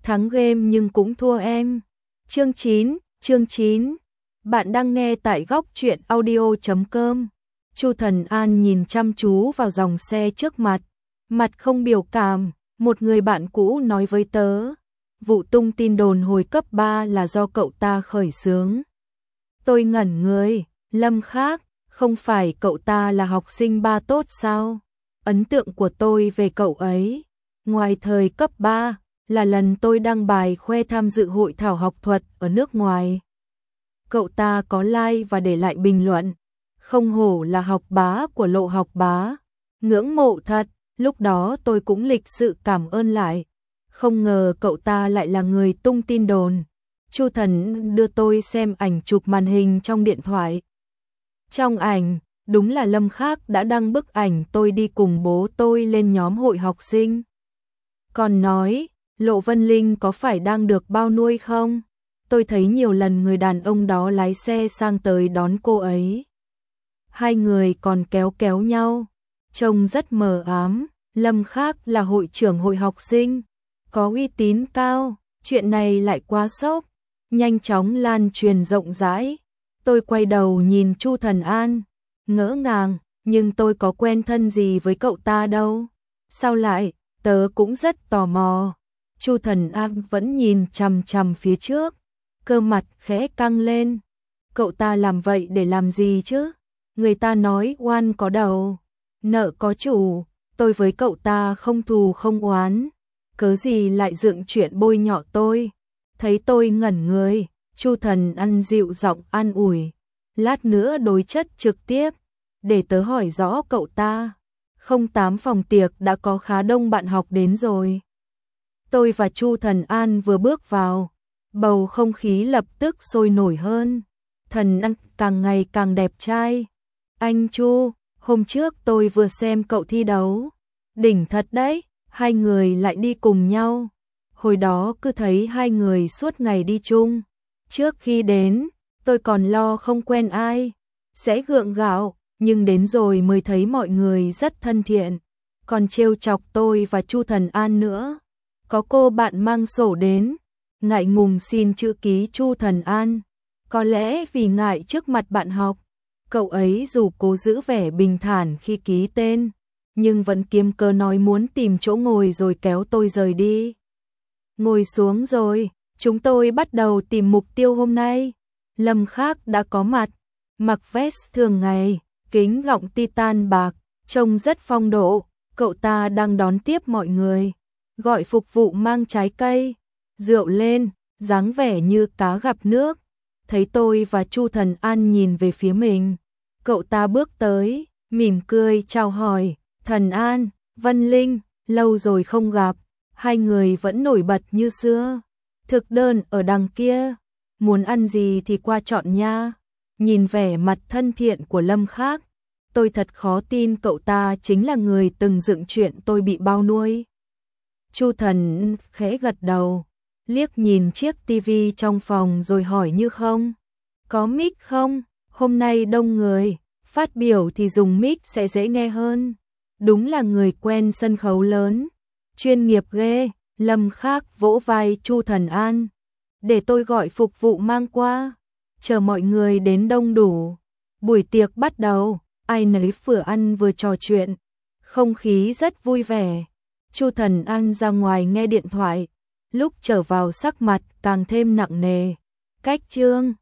thắng game nhưng cũng thua em. Chương 9. Bạn đang nghe tại góc truyện audio.com. Chu Thần An nhìn chăm chú vào dòng xe trước mặt, mặt không biểu cảm. Một người bạn cũ nói với tớ, vụ tung tin đồn hồi cấp 3 là do cậu ta khởi xướng. Tôi ngẩn người, Lâm Khác, không phải cậu ta là học sinh ba tốt sao? Ấn tượng của tôi về cậu ấy, ngoài thời cấp 3, là lần tôi đăng bài khoe tham dự hội thảo học thuật ở nước ngoài. Cậu ta có like và để lại bình luận, không hổ là học bá của Lộ Học Bá. Ngưỡng mộ thật, lúc đó tôi cũng lịch sự cảm ơn lại. Không ngờ cậu ta lại là người tung tin đồn. Chu Thần đưa tôi xem ảnh chụp màn hình trong điện thoại. Trong ảnh, đúng là Lâm Khác đã đăng bức ảnh tôi đi cùng bố tôi lên nhóm hội học sinh. Còn nói, Lộ Vân Linh có phải đang được bao nuôi không? Tôi thấy nhiều lần người đàn ông đó lái xe sang tới đón cô ấy. Hai người còn kéo nhau, trông rất mờ ám. Lâm Khác là hội trưởng hội học sinh, có uy tín cao, chuyện này lại quá sốc, nhanh chóng lan truyền rộng rãi. Tôi quay đầu nhìn Chu Thần An, ngỡ ngàng, nhưng tôi có quen thân gì với cậu ta đâu. Sao lại, tớ cũng rất tò mò. Chu Thần An vẫn nhìn chằm chằm phía trước, cơ mặt khẽ căng lên. Cậu ta làm vậy để làm gì chứ? Người ta nói oan có đầu, nợ có chủ, tôi với cậu ta không thù không oán, cớ gì lại dựng chuyện bôi nhọ tôi. Thấy tôi ngẩn người, Chu Thần An dịu giọng an ủi, lát nữa đối chất trực tiếp, để tớ hỏi rõ cậu ta. 08 phòng tiệc đã có khá đông bạn học đến rồi. Tôi và Chu Thần An vừa bước vào, bầu không khí lập tức sôi nổi hơn. Thần An càng ngày càng đẹp trai. Anh Chu, hôm trước tôi vừa xem cậu thi đấu. Đỉnh thật đấy, hai người lại đi cùng nhau. Hồi đó cứ thấy hai người suốt ngày đi chung. Trước khi đến, tôi còn lo không quen ai, sẽ gượng gạo, nhưng đến rồi mới thấy mọi người rất thân thiện. Còn trêu chọc tôi và Chu Thần An nữa. Có cô bạn mang sổ đến, ngại ngùng xin chữ ký Chu Thần An. Có lẽ vì ngại trước mặt bạn học, cậu ấy dù cố giữ vẻ bình thản khi ký tên, nhưng vẫn kiếm cớ nói muốn tìm chỗ ngồi rồi kéo tôi rời đi. Ngồi xuống rồi, chúng tôi bắt đầu tìm mục tiêu hôm nay. Lâm Khác đã có mặt, mặc vest thường ngày, kính gọng titan bạc, trông rất phong độ. Cậu ta đang đón tiếp mọi người, gọi phục vụ mang trái cây, rượu lên, dáng vẻ như cá gặp nước. Thấy tôi và Chu Thần An nhìn về phía mình, cậu ta bước tới, mỉm cười chào hỏi, Thần An, Vân Linh, lâu rồi không gặp. Hai người vẫn nổi bật như xưa. Thực đơn ở đằng kia, muốn ăn gì thì qua chọn nha. Nhìn vẻ mặt thân thiện của Lâm Khác, tôi thật khó tin cậu ta chính là người từng dựng chuyện tôi bị bao nuôi. Chu Thần khẽ gật đầu, liếc nhìn chiếc tivi trong phòng rồi hỏi như không. Có mic không? Hôm nay đông người, phát biểu thì dùng mic sẽ dễ nghe hơn. Đúng là người quen sân khấu lớn, chuyên nghiệp ghê. Lâm Khác vỗ vai Chu Thần An, để tôi gọi phục vụ mang qua. Chờ mọi người đến đông đủ, buổi tiệc bắt đầu, ai nấy vừa ăn vừa trò chuyện, không khí rất vui vẻ. Chu Thần An ra ngoài nghe điện thoại, lúc trở vào sắc mặt càng thêm nặng nề. Cách chương